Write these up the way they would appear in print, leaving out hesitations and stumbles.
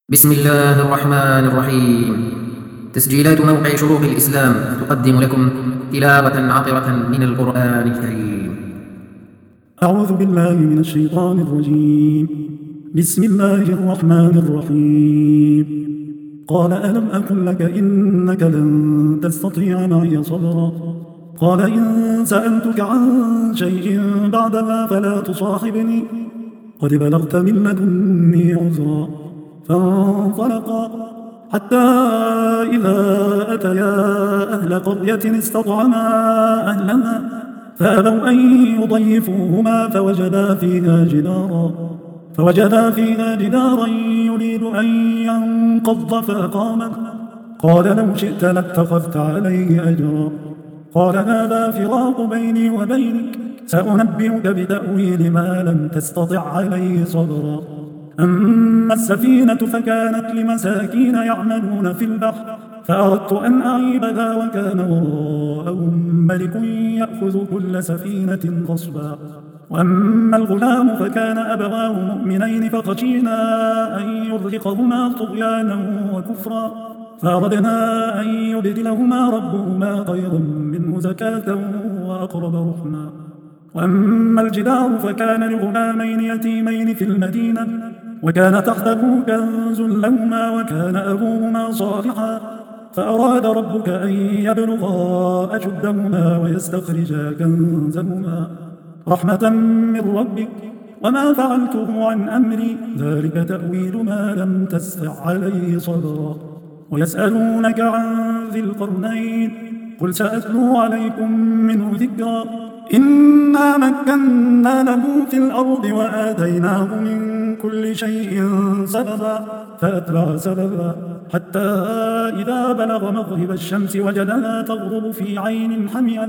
بسم الله الرحمن الرحيم. تسجيلات موقع شروق الإسلام تقدم لكم تلاوة عطرة من القرآن الكريم. أعوذ بالله من الشيطان الرجيم. بسم الله الرحمن الرحيم. قال ألم أقل لك إنك لن تستطيع معي صبرا. قال إن سألتك عن شيء بعدها فلا تصاحبني قد بلغت من لدني عذرا. فانطلقا حتى إذا أتيا أهل قرية استطعما أهلها فأبوا أن يضيفوهما فوجدا فيها جدارا يريد أن ينقض فأقامه. قال لو شئت لاتخذت عليه أجرا. قال هذا فراق بيني وبينك سأنبئك بتأويل ما لم تستطع عليه صبرا. أما السفينة فكانت لمساكين يعملون في البحر فأردت أن أعيبها وكان وراءهم ملك يأخذ كل سفينة غصبا. وأما الغلام فكان أبواه مؤمنين فخشينا أن يرهقهما طغيانا وكفرا فأردنا أن يبدلهما ربهما خيرا منه زكاة وأقرب رحما. وأما الجدار فكان لغلامين يتيمين في المدينة وكان تحته كنز لهما وكان أبوهما صالحا فأراد ربك أن يبلغا أشدهما ويستخرجا كنزهما رحمة من ربك وما فعلته عن أمري ذلك تأويل ما لم تستطع عليه صبرا. ويسألونك عن ذي القرنين قل سأتلو عليكم منه ذكرا. إنا مكنا له في الأرض وآتيناه من كل شيء سببا فأتبع سببا حتى إذا بلغ مغرب الشمس وجدها تغرب في عين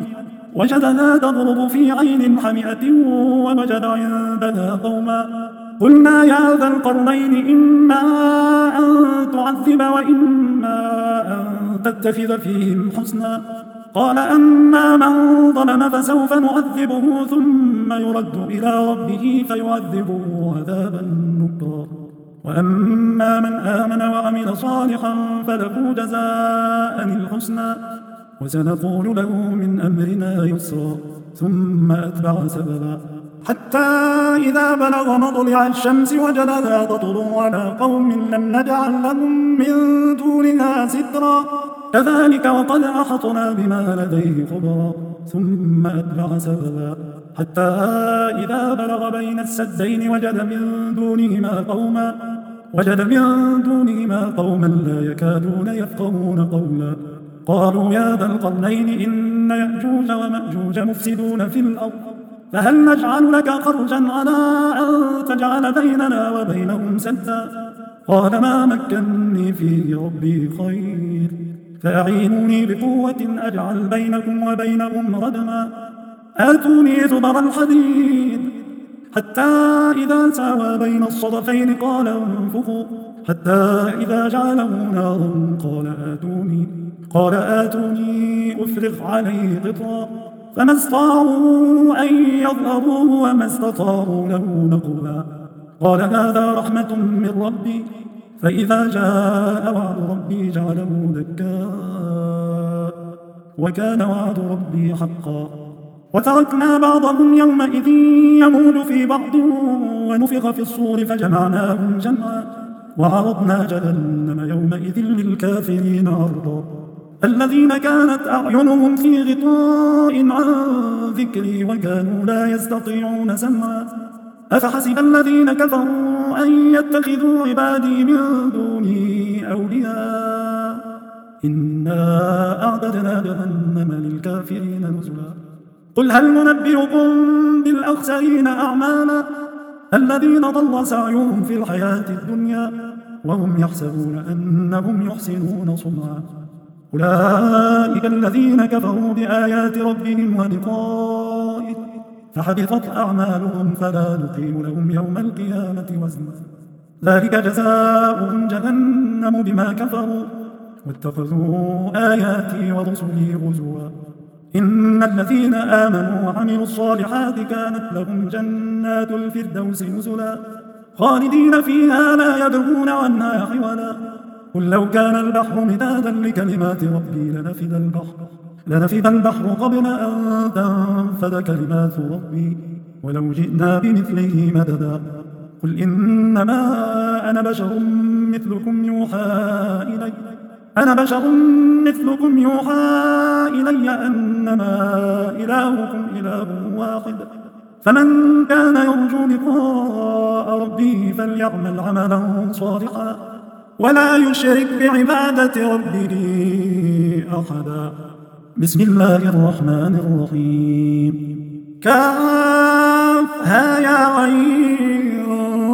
حمئة ووجد عندها قوما قلنا يا ذا القرنين إما أن تعذب وإما أن تتخذ فيهم حسنا. قال أما من ظلم فسوف نعذبه ثم يرد إلى ربه فيعذبه عذابا نكرا. وأما من آمن وعمل صالحا فله جزاء الحسنى وسنقول له من أمرنا يسرا. ثم أتبع سببا حتى إذا بلغ مطلع الشمس وجدها تطلع على قوم لم نجعل لهم من دونها سترا كذلك وقد أحطنا بما لديه خبرا. ثم أتبع سببا حتى إذا بلغ بين السدين وجد من دونهما قوما لا يكادون يفقهون قولا. قالوا يا ذا القرنين إن يأجوج ومأجوج مفسدون في الأرض فهل نجعل لك خرجا على أن تجعل بيننا وبينهم سدا. قال ما مكنني فيه ربي خير فأعينوني بقوة أجعل بينكم وبينهم ردما. آتوني زبر الحديد حتى إذا ساوى بين الصدفين قال انفخوا حتى إذا جعله نارا قال آتوني أفرغ عليه قطرا فما استطاعوا أن يظهروه وما استطاعوا له نقبا. قال هذا رحمة من ربي فإذا جاء وعد ربي جعله دكا وكان وعد ربي حقا. وتركنا بعضهم يومئذ يموج في بعض ونفخ في الصور فجمعناهم جمعا وعرضنا جهنم يومئذ للكافرين عرضا. الذين كانت أعينهم في غطاء عن ذكري وكانوا لا يستطيعون سمعا. أفحسب الذين كفروا أن يتخذوا عبادي من دوني أولياء إنا أعددنا جهنم للكافرين نزلا. قل هل ننبئكم بالأخسرين أعمالا الذين ضل سعيهم في الحياة الدنيا وهم يحسبون أنهم يحسنون صنعا. أولئك الذين كفروا بآيات ربهم ولقائه فحبطت أعمالهم فلا نقيم لهم يوم القيامة وزنا. ذلك جزاؤهم جهنم بما كفروا واتخذوا آياتي ورسلي هزوا. إن الذين آمنوا وعملوا الصالحات كانت لهم جنات الفردوس نزلا خالدين فيها لا يبغون عنها حولا. قل لو كان البحر مدادا لكلمات ربي لنفد البحر قبل أن تنفد كلمات ربي ولو جئنا بمثله مددا. قل إنما أنا بشر مثلكم يوحى إلي أنما إلهكم إله واحد فمن كان يرجو لقاء ربه فليعمل عملا صالحا ولا يشرك بعبادة ربه أحدا. بسم الله الرحمن الرحيم. كافها يا عين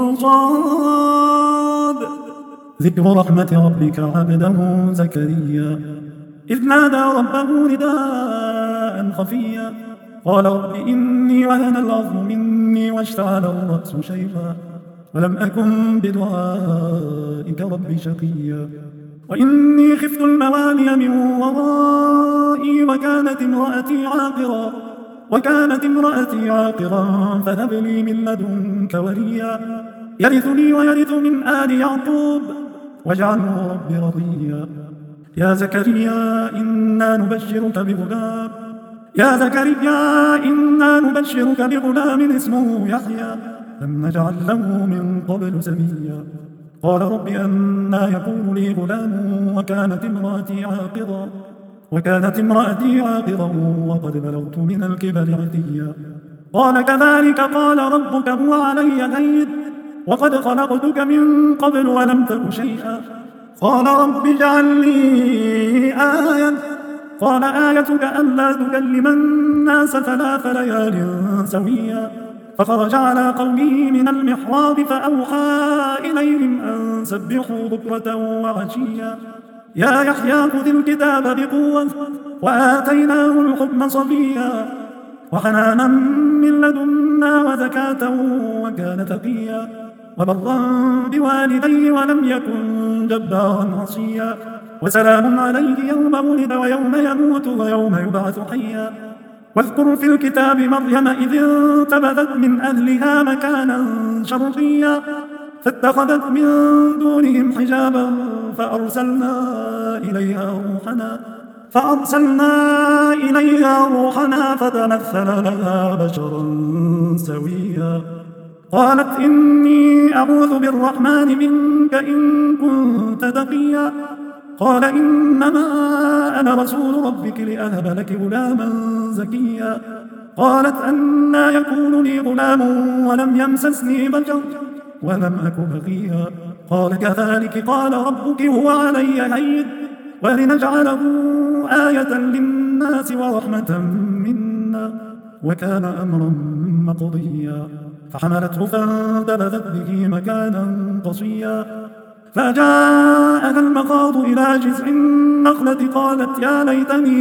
صاد. ذكر رحمة ربك عبده زكريا إذ نادى ربه نداء خفيا قال رب إني وهن العظم مني واشتعل الرأس شيبا ولم أكن بدعائك رب شقيا وإني خفت الموالي من ورائي وكانت امرأتي عاقرا فهب لي من لدنك وليا يرثني ويرث من آل يعقوب واجعله رب رضيا. يا زكريا إنا نبشرك بغلام اسمه يحيى لم نجعل له من قبل سميا. قال رب أنى يكون لي غلام وكانت امرأتي عاقرا وقد بلغت من الكبر عتيا. قال كذلك قال ربك هو علي هين وقد خلقتك من قبل ولم تك شيئا. قال رب اجعل لي آية قال آيتك ألا تكلم الناس 3 ليال سويا. فخرج على قومه من المحراب فأوحى إليهم أن سبحوا بكرة وعشيا. يا يحيى خذ الكتاب بقوة وآتيناه الحكم صبيا وحنانا من لدنا وزكاة وكان تقيا وبرا بوالديه ولم يكن جبارا عصيا. وسلام عليه يوم ولد ويوم يموت ويوم يبعث حيا. واذكر في الكتاب مريم إذ انتبذت من أهلها مكانا شرقيا فاتخذت من دونهم حجابا فأرسلنا إليها روحنا فتمثل لها بشرا سويا. قالت إني أعوذ بالرحمن منك إن كنت تقيا. قال إنما أنا رسول ربك لأهب لك غلاما زكيا. قالت أنى يكون لي غلام ولم يمسسني بشر ولم أك بغيا. قال كذلك قال ربك هو علي هين ولنجعله آية للناس ورحمة منا وكان أمرا مقضيا. فحملته فانتبذت به مكانا قصيا فجاءها المخاض إلى جذع النخلة قالت يا ليتني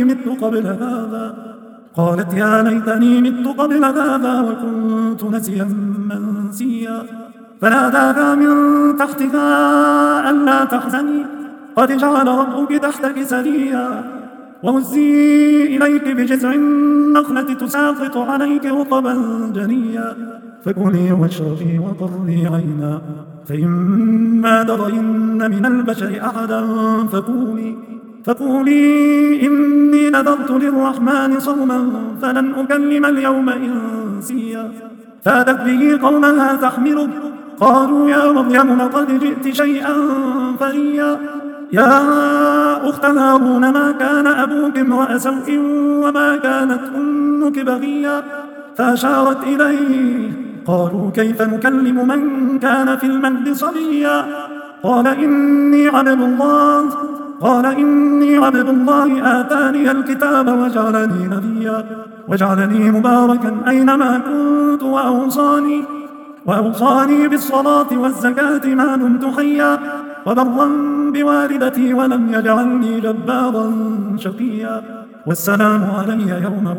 مت قبل هذا وكنت نسيا منسيا. فناداها من تحتها ألا تحزني قد جعل ربك تحتك سريا وهزي إليك بجذع النخلة تساقط عليك رطبا جنيا فكلي واشربي وقري عينا فإما ترين من البشر أحدا فقولي إني نذرت للرحمن صوما فلن أكلم اليوم إنسيا. فاتت به قومها تحمله قالوا يا مريم لقد جئت شيئا فريا. يا أخت هارون ما كان أبوك امرأ سوء وما كانت أمك بغيا. فأشارت إليه قالوا كيف نكلم من كان في المهد صبيا. قال إني عبد الله آتاني الكتاب وجعلني نبيا وجعلني مباركا أينما كنت وأوصاني بالصلاة والزكاة ما دمت حيا وبرا بوالدتي ولم يجعلني جبارا شقيا. والسلام علي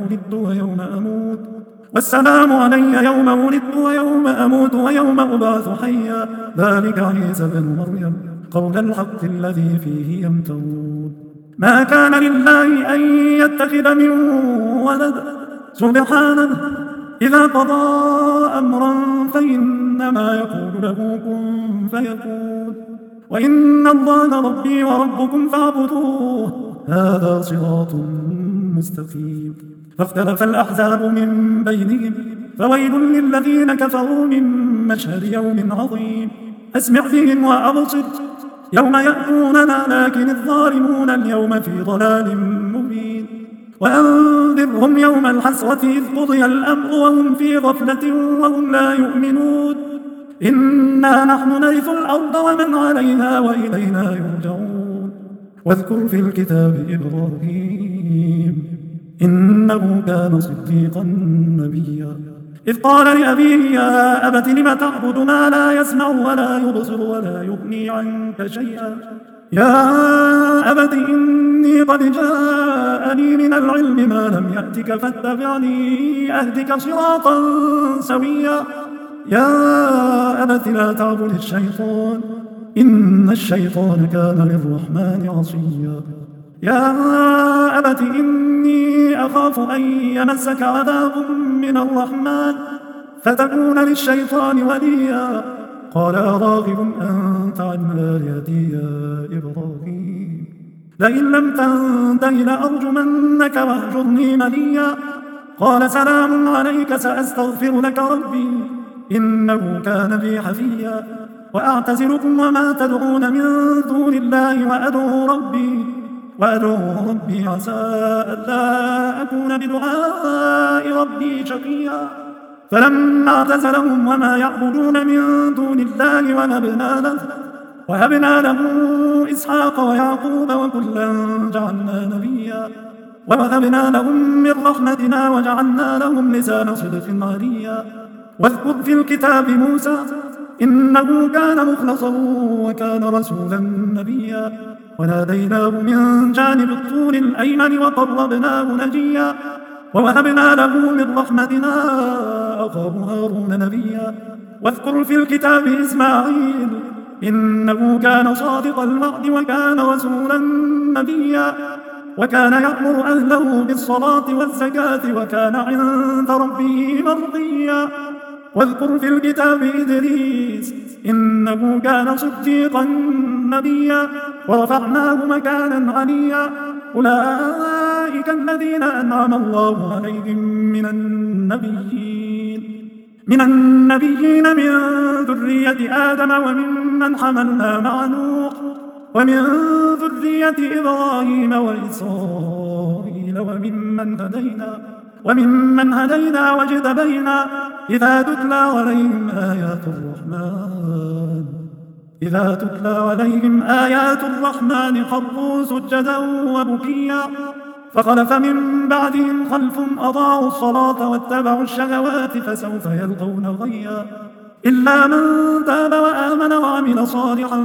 يوم ولدت ويوم أموت ويوم أبعث حيا. ذلك عيسى بن مريم قول الحق الذي فيه يمترون. ما كان لله أن يتخذ من ولد سبحانه إذا قضى أمرا فإنما يقول له كن فيكون وإن الله ربي وربكم فاعبدوه هذا صراط مستقيم فاختلف الأحزاب من بينهم فويل للذين كفروا من مشهد يوم عظيم أسمع بهم وأبصر يوم يأتوننا لكن الظالمون اليوم في ضلال مبين وأنذرهم يوم الحسرة إذ قضي الأمر وهم في غفلة وهم لا يؤمنون إنا نحن نرث الأرض ومن عليها وإلينا يرجعون واذكر في الكتاب إبراهيم إنه كان صديقا نبيا إذ قال لأبيه يا أبت لم تعبد ما لا يسمع ولا يبصر ولا يغني عنك شيئا يا أبت إني قد جاءني من العلم ما لم يأتك فاتبعني أهدك صراطا سويا يا أبت لا تعبد الشيطان إن الشيطان كان للرحمن عصيا يا أبت إني أخاف أن يمسك عذاب من الرحمن فتكون للشيطان وليا قال أراغب أنت عن آلهتي يا إبراهيم لئن لم تنته لأرجمنك واهجرني مليا قال سلام عليك سأستغفر لك ربي إنه كان بي حفيا وأعتزلكم وما تدعون من دون الله وأدعو ربي عسى ألا أكون بدعاء ربي شقيا فلما اعتزلهم وما يعبدون من دون الله وهبنا له إسحاق ويعقوب وكلا جعلنا نبيا ووهبنا لهم من رحمتنا وجعلنا لهم لسان صدق عليا واذكر في الكتاب موسى إنه كان مخلصا وكان رسولا نبيا وناديناه من جانب الطور الأيمن وقربناه نجيا ووهبنا له من رحمتنا أخاه هارون نبيا واذكر في الكتاب إسماعيل إنه كان صادق الوعد وكان رسولا نبيا وكان يأمر أهله بالصلاة والزكاة وكان عند ربه مرضيا واذكر في الكتاب إدريس إنه كان صديقا نبيا ورفعناه مكانا عليا أولئك الذين أنعم الله عليهم من النبيين من ذرية آدم وممن حملنا مع نوح ومن ذرية إبراهيم وإسرائيل وممن هدينا واجتبينا إذا تتلى عليهم آيات الرحمن خروا سجدا وبكيا فخلف من بعدهم خلف أضاعوا الصلاة واتبعوا الشهوات فسوف يلقون غيا إلا من تاب وآمن وعمل صالحا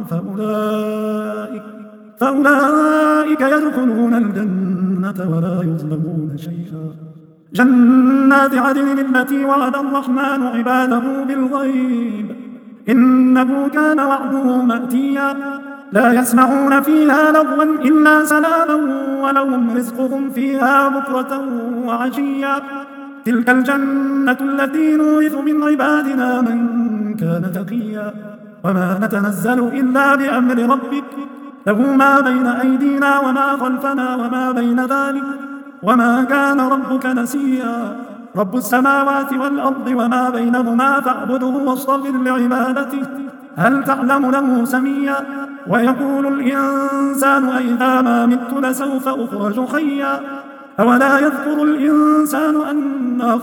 فأولئك يدخلون الجنة ولا يظلمون شيئا جنات عدن التي وعد الرحمن عباده بالغيب إنه كان وعده مأتيا لا يسمعون فيها لغوا إلا سلاما ولهم رزقهم فيها بكرة وعشيا تلك الجنة التي نورث من عبادنا من كان تقيا وما نتنزل إلا بأمر ربك له ما بين أيدينا وما خلفنا وما بين ذلك وما كان ربك نسيا رب السماوات والأرض وما بينهما فاعبده واصطبر لعبادته هل تعلم له سميا ويقول الإنسان أئذا ما مت لسوف أخرج حيا أولا يذكر الإنسان أنا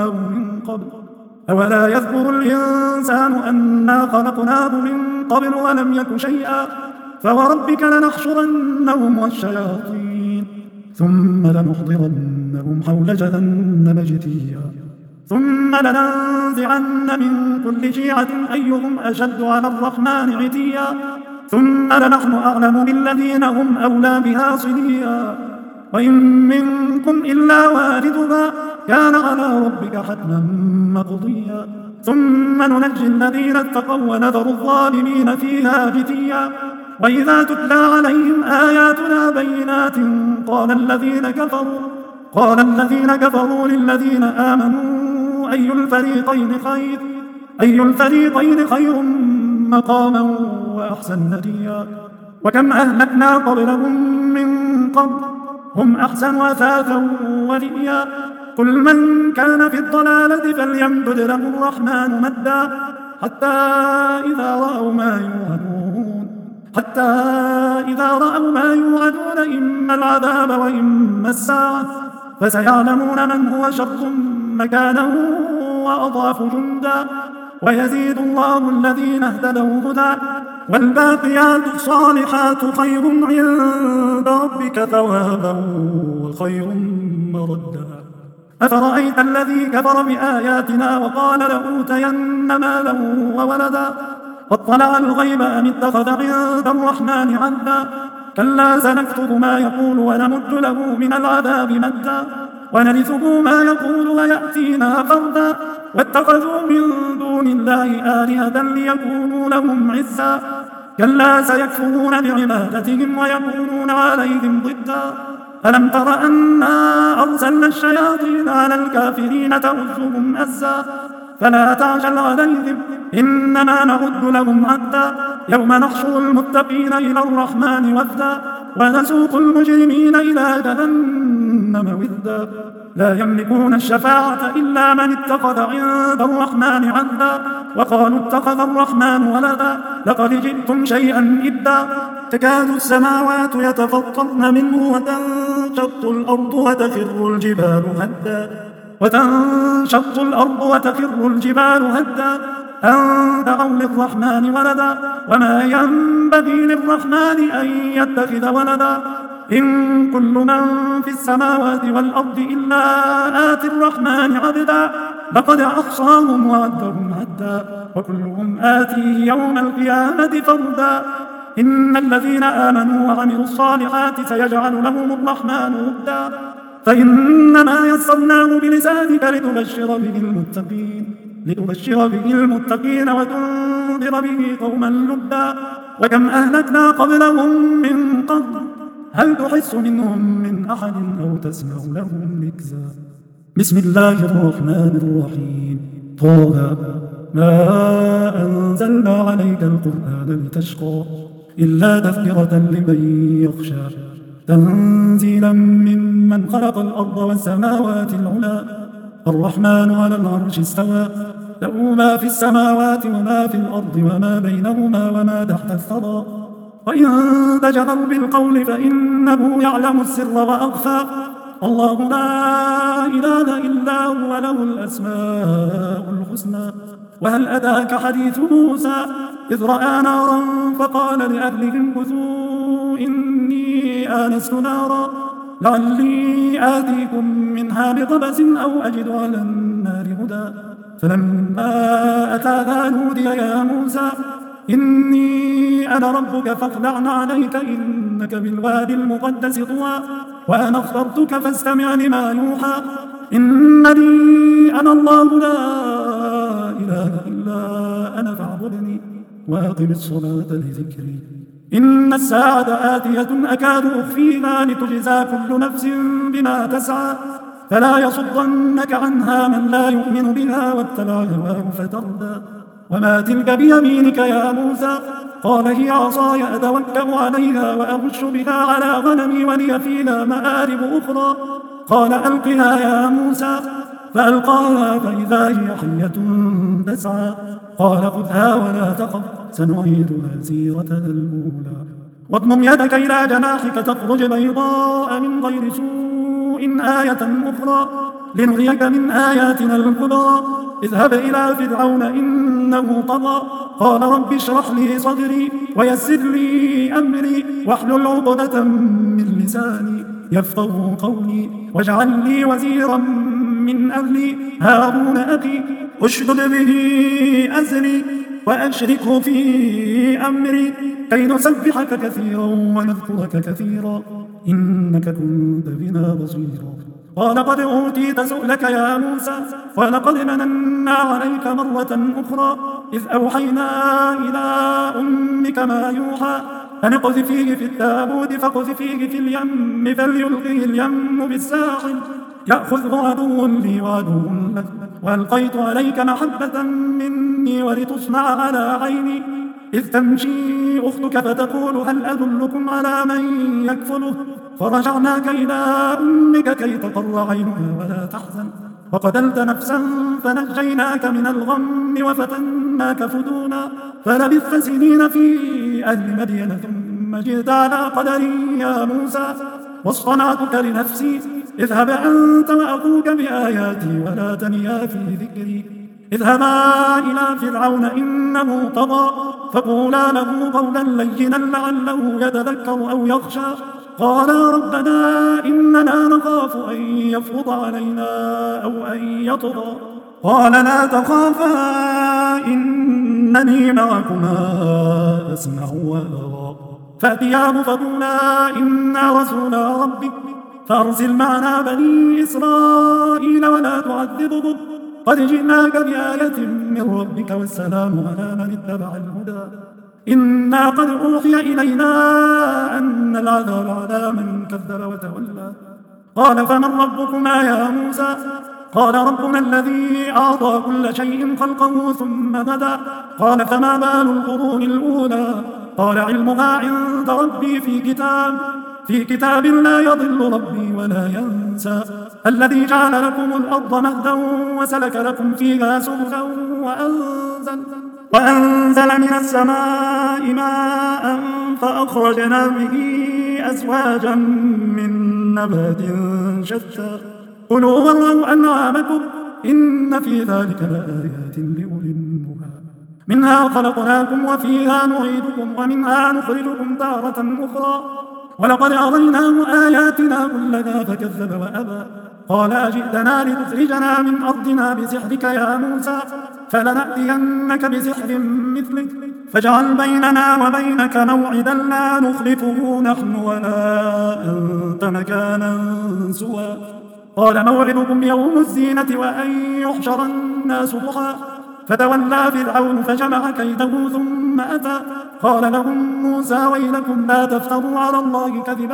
خلقناه من قبل ولم يك شيئا فوربك لنحشرنهم والشياطين ثم لنحضرنهم حول جهنم جثيا ثم لننزعن من كل شيعة أيهم أشد على الرحمن عتيا ثم لنحن أعلم بالذين هم أولى بها صليا وإن منكم إلا واردها كان على ربك حتما مقضيا ثم ننجي الذين اتقوا ونذر الظالمين فيها جثيا وإذا تتلى عليهم آياتنا بينات قال الذين كفروا للذين آمنوا أي الفريقين خير مقاما وأحسن نديا. وكم أهلكنا قبلهم من قرن هم أحسن أثاثا ورئيا. قل من كان في الضلالة فليمدد له الرحمن مدا حتى إذا رأوا ما يوعدون إما العذاب وإما الساعة فسيعلمون من هو شر مكانا وأضعف جندا. ويزيد الله الذين اهتدوا هدى والباقيات الصالحات خير عند ربك ثوابا وخير مردا. أفرأيت الذي كفر بآياتنا وقال لأوتين مالا وولدا واطلع الغيب أم اتخذ عند الرحمن عهدا. كلا سنكتب ما يقول ونمد له من العذاب مدا ونرثه ما يقول ويأتينا فردا. واتخذوا من دون الله آلهة ليكونوا لهم عزا. كلا سيكفرون بعبادتهم ويكونون عليهم ضدا. ألم تر أنا أرسلنا الشياطين على الكافرين تؤزهم أزا فلا تعجل عليهم إنما نعد لهم عدا. يوم نحشر المتقين إلى الرحمن وفدا ونسوق المجرمين إلى جهنم ودا. لا يملكون الشفاعة إلا من اتخذ عند الرحمن عهدا وقالوا اتخذ الرحمن ولدا لقد جئتم شيئا إدا. تكاد السماوات يتفطرن منه وتنشق الأرض وتخر الجبال هدا أن دعوا للرحمن ولدا وما ينبغي للرحمن أن يتخذ ولدا. إن كل من في السماوات والأرض إلا آتي الرحمن عبدا لقد أحصاهم وعدهم عدا وكلهم آتيه يوم القيامة فردا. إن الذين آمنوا وعملوا الصالحات سيجعل لهم الرحمن ودا فإنما يسرناه بلسانك لتبشر به المتقين وتنذر به قوما لدا. وكم أهلكنا قبلهم من قرن هل تحس منهم من أحد أو تسمع لهم ركزا. بسم الله الرحمن الرحيم. طه ما أنزلنا عليك القرآن لتشقى إلا تذكرة لمن يخشى تنزيلا ممن خلق الأرض والسماوات العلى الرحمن على العرش استوى له ما في السماوات وما في الأرض وما بينهما وما تحت الثرى. وإن تجهر بالقول فإنه يعلم السر وأخفى الله لا إله إلا هو له الأسماء الحسنى. وهل أتاك حديث موسى إذ رأى نارا فقال لأهلهم كثوا إني آنست نارا لعلي آتيكم منها بقبس أو أجد على النار هدى. فلما أتاها نودي يا موسى إني أنا ربك فاخلع عليك إنك بالوادي المقدس طوى وأنا اخترتك فاستمع لما يوحى إنني أنا الله لا إله إلا أنا فاعبدني وأقم الصلاة لذكري. إن الساعة آتية أكاد أخفيها لتجزى كل نفس بما تسعى فلا يصدنك عنها من لا يؤمن بها واتبع هواه فتردى. وما تلك بيمينك يا موسى قال هي عصاي أتوكل عليها وأهش بها على غنمي ولي فيها مآرب أخرى قال ألقها يا موسى فألقاها فإذا هي حية تسعى قال خذها ولا تخف سنعيدها سيرتها الأولى. واضمم يدك إلى جناحك تخرج بيضاء من غير سوء آية أخرى لنريك من آياتنا الكبرى. اذهب إلى فرعون إنه طغى قال رب اشرح لي صدري ويسر لي أمري واحلل عقدة من لساني يفقهوا قولي واجعل لي وزيرا من أهلي هارون أخي اشدد به أزري وأشركه في أمري كي نسبحك كثيرا ونذكرك كثيرا إنك كنت بنا بصيرا. قال قد أوتيت سؤلك يا موسى ولقد مننا عليك مرة أخرى إذ أوحينا إلى أمك ما يوحى أن اقذفيه في التابوت فاقذفيه في اليم فليلقه اليم بالساحل يأخذه عدو لي وعدو لك وألقيت عليك محبة مني ولتصنع على عيني إذ تمشي أختك فتقول هل أدلكم على من يكفله فرجعناك إلى أمك كي تقر عينها ولا تحزن وقتلت نفسا فنجيناك من الغم وفتناك فتونا فلبثت سنين في أهل مدين ثم جئت على قدري يا موسى واصطنعتك لنفسي اذهب أنت وأخوك بآياتي ولا تنيا في ذكري اذهبا إلى فرعون إنه طغى فقولا له قولا لينا لعله يتذكر أو يخشى قالا ربنا إننا نخاف أن يفرط علينا أو أن يطغى قال لا تخافا إنني معكما أسمع وأرى فأتياه فقولا إنا رسولا ربك فأرسل معنا بني إسرائيل ولا تعذبهم قد جئناك بآية من ربك والسلام على من اتبع الهدى إنا قد أوحي إلينا أن العذاب على من كذب وتولى قال فمن ربكما يا موسى قال ربنا الذي أعطى كل شيء خلقه ثم هدى قال فما بال القرون الأولى قال علمها عند ربي في كتاب لا يضل ربي ولا ينسى الذي جعل لكم الأرض مهدا وسلك لكم فيها سبلا وأنزل من السماء ماء فأخرجنا به أزواجا من نبات شتى كلوا وارعوا أنعامكم إن في ذلك لآيات لأولي النهى منها خلقناكم وفيها نعيدكم ومنها نخرجكم تارة أخرى ولقد أريناه آياتنا كلها فكذب وأبى قال أجئتنا لتخرجنا من أرضنا بسحرك يا موسى فلنأتينك بسحر مثلك فاجعل بيننا وبينك موعدا لا نخلفه نحن ولا أنت مكانا سوى قال موعدكم يوم الزينة وأن يحشر الناس ضحى فتولى فرعون فجمع كيده ثم أتى قال لهم موسى ويلكم لا تفتروا على الله كذبا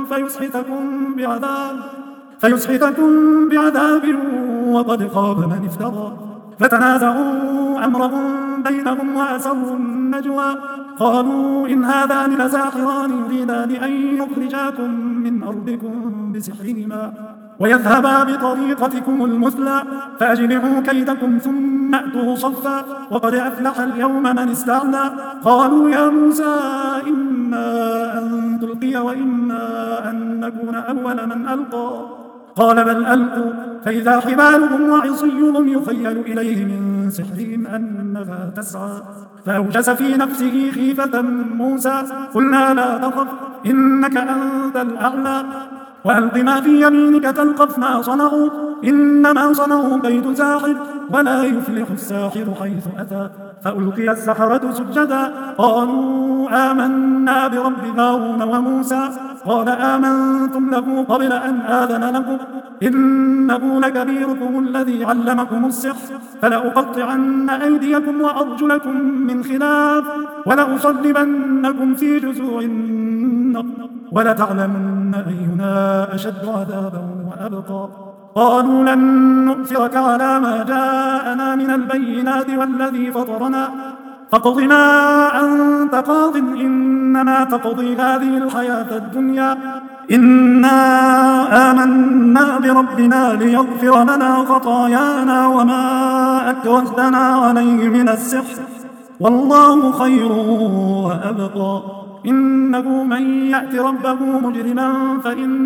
فيسحتكم بعذاب وقد خاب من افترى فتنازعوا أمرهم بينهم وأسروا النجوى قالوا إن هذان لساحران يريدان أن يخرجاكم من أرضكم بسحرهما ويذهبا بطريقتكم المثلى فأجمعوا كيدكم ثم أتوا صفا وقد أفلح اليوم من استعلى قالوا يا موسى إما أن تلقي وإما أن نكون أول من ألقى قال بل ألقوا فإذا حبالهم وعصيهم يخيل إليه من سحرهم أنها تسعى فأوجس في نفسه خيفة موسى قلنا لا تخف إنك أنت الأعلى وألق ما في يمينك تلقف ما صنعوا إنما صنعوا كيد ساحر ولا يفلح الساحر حيث أتى فألقي السحرة سجدا قالوا آمنا برب هارون وموسى قال آمنتم له قبل أن آذن لكم إنه لكبيركم الذي علمكم السحر فلأقطعن أيديكم وأرجلكم من خلاف ولأصلبنكم في جذوع النخل ولتعلمن أينا أشد عذابا وأبقى قالوا لن نؤثرك على ما جاءنا من البينات والذي فطرنا فاقض ما أنت قاض إنما تقضي هذه الحياة الدنيا إنا آمنا بربنا ليغفر لنا خطايانا وما أكرهتنا عليه من السحر والله خير وأبقى إنه من يأت ربه مجرما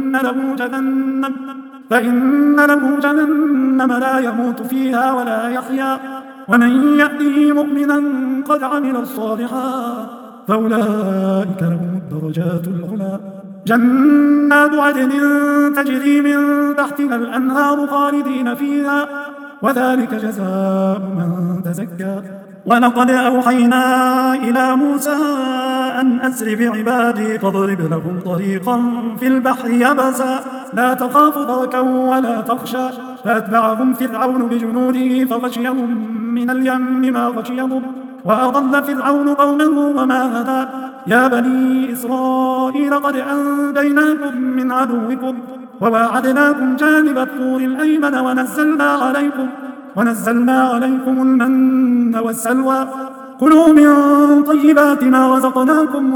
فإن له جهنم لا يموت فيها ولا يحيا ومن يأته مؤمنا قد عمل الصالحات فأولئك لهم الدرجات العلى جنات عدن تجري من تحتها الأنهار خالدين فيها وذلك جزاء من تزكى ولقد أوحينا إلى موسى أن أسر بعبادي فاضرب لهم طريقا في البحر يبسا لا تخاف دركا ولا تخشى فأتبعهم فرعون بجنوده فغشيهم من اليم ما غشيهم وأضل فرعون قومه وما هدى يا بني إسرائيل قد أنجيناكم من عدوكم وواعدناكم جانب الطور الأيمن ونزلنا عليكم المن والسلوى كلوا من طيبات ما رزقناكم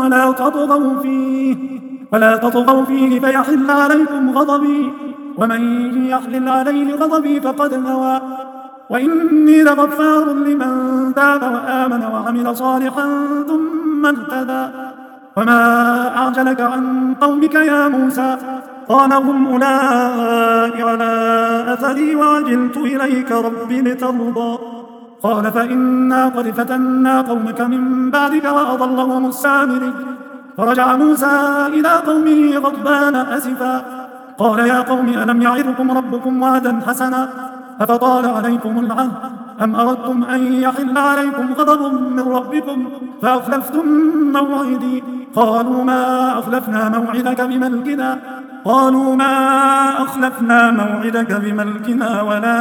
ولا تطغوا فيه فيحل عليكم غضبي ومن يحلل عليه غضبي فقد هوى وإني لغفار لمن تاب وآمن وعمل صالحا ثم اهتدى وما أعجلك عن قومك يا موسى قال هم أولئك على أثري وعجلت إليك رب لترضى قال فإنا قد فتنا قومك من بعدك وأضلهم السامري فرجع موسى إلى قومه غضبان أسفا قال يا قوم ألم يعظكم ربكم وعدا حسنا أفطال عليكم العهد أم أردتم أن يحل عليكم غضب من ربكم فأخلفتم موعدي قالوا ما أخلفنا موعدك بملكنا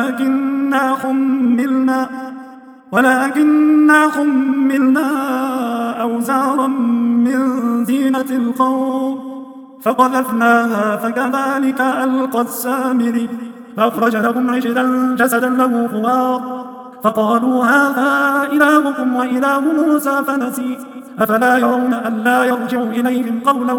ولكننا حملنا أوزارا من زينة القوم فقذفناها فكذلك ألقى السامري فأخرج لهم عجلا جسدا له خوار فقالوا هذا إلهكم وإله موسى فنسي أفلا يرون ألا يرجع إليهم قولا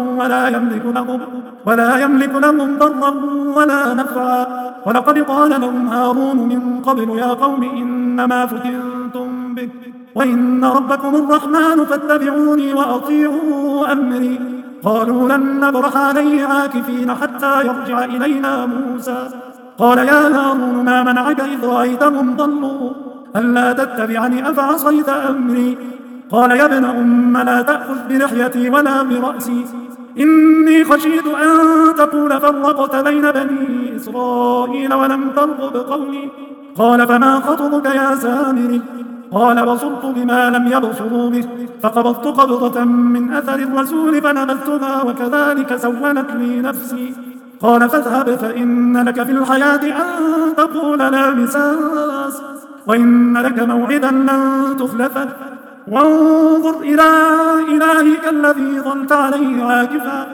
ولا يملك لهم ضرا ولا نفعا ولقد قال لهم هارون من قبل يا قوم إنما فتنتم به وإن ربكم الرحمن فاتبعوني وأطيعوا أمري قالوا لن نبرح عليه عاكفين حتى يرجع إلينا موسى قال يا هارون ما منعك إذ رأيتهم ضلوا ألا تتبعني أفعصيت أمري قال يا ابن أم لا تأخذ بلحيتي ولا برأسي إني خشيت أن تقول فرقت بين بني إسرائيل ولم ترقب قولي قال فما خطبك يا سامري قال بصرت بما لم يبصروا به فقبضت قبضة من أثر الرسول فنبذتها وكذلك سولت لي نفسي قال فاذهب فإن لك في الحياة أن تقول لا مساس وإن لك موعدا لن تخلفه وانظر إلى إلهك الذي ظلت عليه عاكفا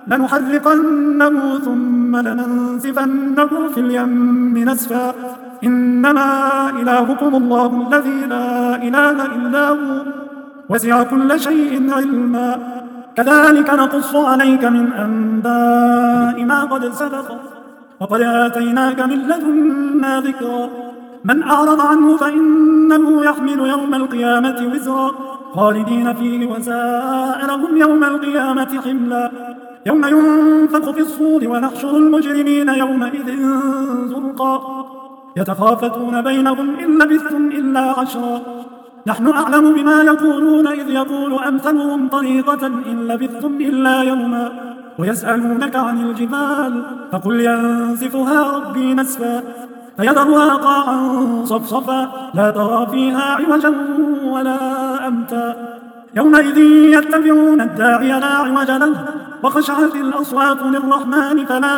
لنحرقنه ثم لننسفنه في اليم نسفا إنما إلهكم الله الذي لا إله إلا هو وسع كل شيء علما كذلك نقص عليك من أنباء ما قد سبق وقد آتيناك من لدنا ذكرا من أعرض عنه فإنه يحمل يوم القيامة وزرا خالدين فيه وساء لهم يوم القيامة حملا يوم ينفخ في الصور ونحشر المجرمين يومئذ زرقا يتخافتون بينهم إن لبثتم إلا عشرا نحن أعلم بما يقولون إذ يقول أمثلهم طريقة إن لبثتم إلا يوما ويسألونك عن الجبال فقل ينسفها ربي نسفا فيذرها قاعا صفصفا لا ترى فيها عوجا ولا أمتا يومئذ يتبعون الداعي لا عوج له وخشعت الأصوات للرحمن فلا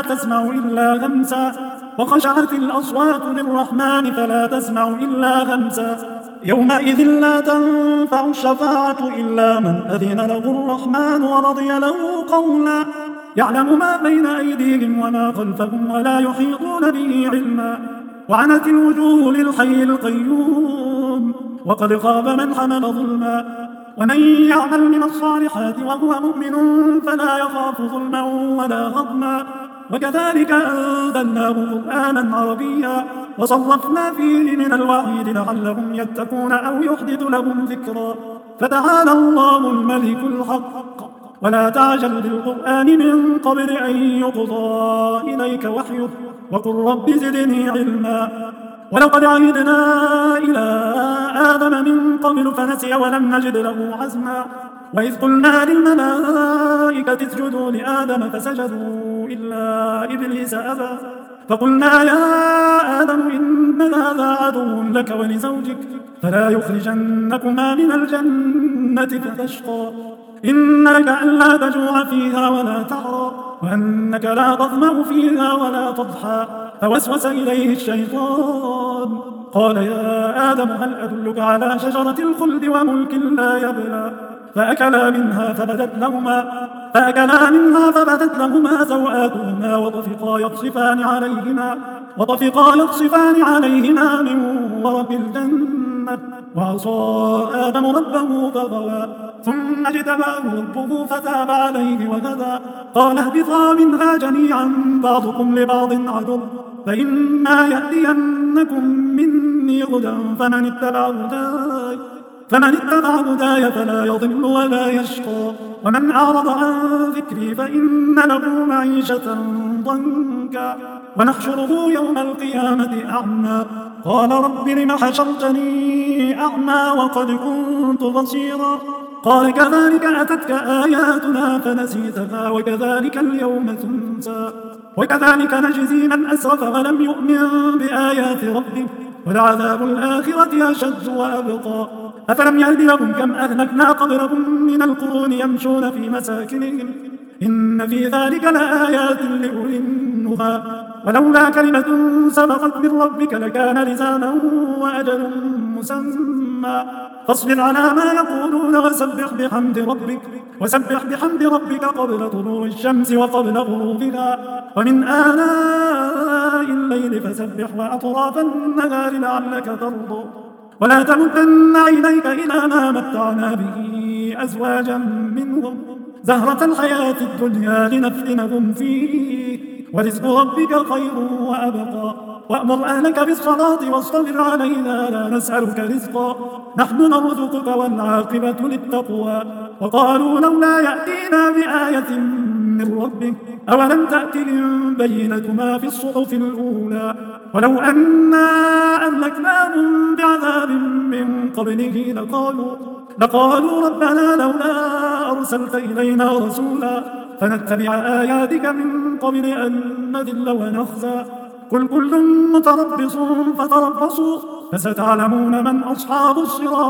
تسمع إلا همسا يومئذ لا تنفع الشفاعة إلا من أذن له الرحمن ورضي له قولا يعلم ما بين أيديهم وما خلفهم ولا يحيطون به علما وعنت الوجوه للحي القيوم وقد خاب من حمل ظلما ومن يعمل من الصالحات وهو مؤمن فلا يخاف ظلما ولا غضما وكذلك أنزلناه قرآنا عربيا وصرفنا فيه من الوعيد لعلهم يتقون أو يحدث لهم ذكرا فتعالى الله الملك الحق ولا تعجل بالقرآن من قبل أن يقضى إليك وحيه وقل رب زدني علما ولقد عهدنا إلى آدم من قبل فنسي ولم نجد له عزما وإذ قلنا للملائكة اسجدوا لآدم فسجدوا إلا إبليس أبى فقلنا يا آدم إن هذا عدو لك ولزوجك فلا يخرجنكما من الجنة فتشقى إن لك ألا تجوع فيها ولا تعرى وأنك لا تظمأ فيها ولا تضحى فوسوس إليه الشيطان قال يا آدم هل أدلك على شجرة الخلد وملك لا يبلى فأكلا منها فبدت لهما سوآتهما وطفقا يخصفان عليهما وطفقا يخصفان عليهما من ورق الجنة وعصى آدم ربه فغوى ثم اجتباه ربه فتاب عليه وهدى قال اهبطا منها جميعا بعضكم لبعض عدو فإما يأتينكم مني هدى فمن اتبع هداي فلا يضل ولا يشقى ومن أعرض عن ذكري فإن له معيشة ضنكا ونحشره يوم القيامة أعمى قال رب لم حشرتني أعمى وقد كنت بصيرا قال كذلك أتتك آياتنا فنسيتها وكذلك اليوم تنسى وكذلك نجزي من أسرف ولم يؤمن بآيات ربه ولعذاب الآخرة أشد وأبقى أفلم يهد لهم كم أهلكنا قبلهم من القرون يمشون في مساكنهم إن في ذلك لآيات لأولي النهى ولولا كلمة سبقت من ربك لكان لزاما وأجل مسمى فاصبر على ما يقولون وسبح بحمد ربك قبل طلوع الشمس وقبل غروبها ومن آلاء الليل فسبح وأطراف النهار لعلك ترضى ولا تمدن عينيك إلى ما متعنا به أزواجا منهم زهرة الحياة الدنيا لنفتنهم فيه ورزق ربك خير وأبقى وأمر أهلك بالصلاة واصطبر علينا لا نسألك رزقا نحن نرزقك والعاقبة للتقوى وقالوا لولا يأتينا بآية من ربك أولم تأتهم بينة ما في الصحف الأولى ولو أنا أهلكناهم بعذاب من قبله لقالوا ربنا لولا أرسلت إلينا رسولا فنتبع آياتك من قبل أن نذل ونخزى قل كل متربص فتربصوا فستعلمون من أصحاب الصراط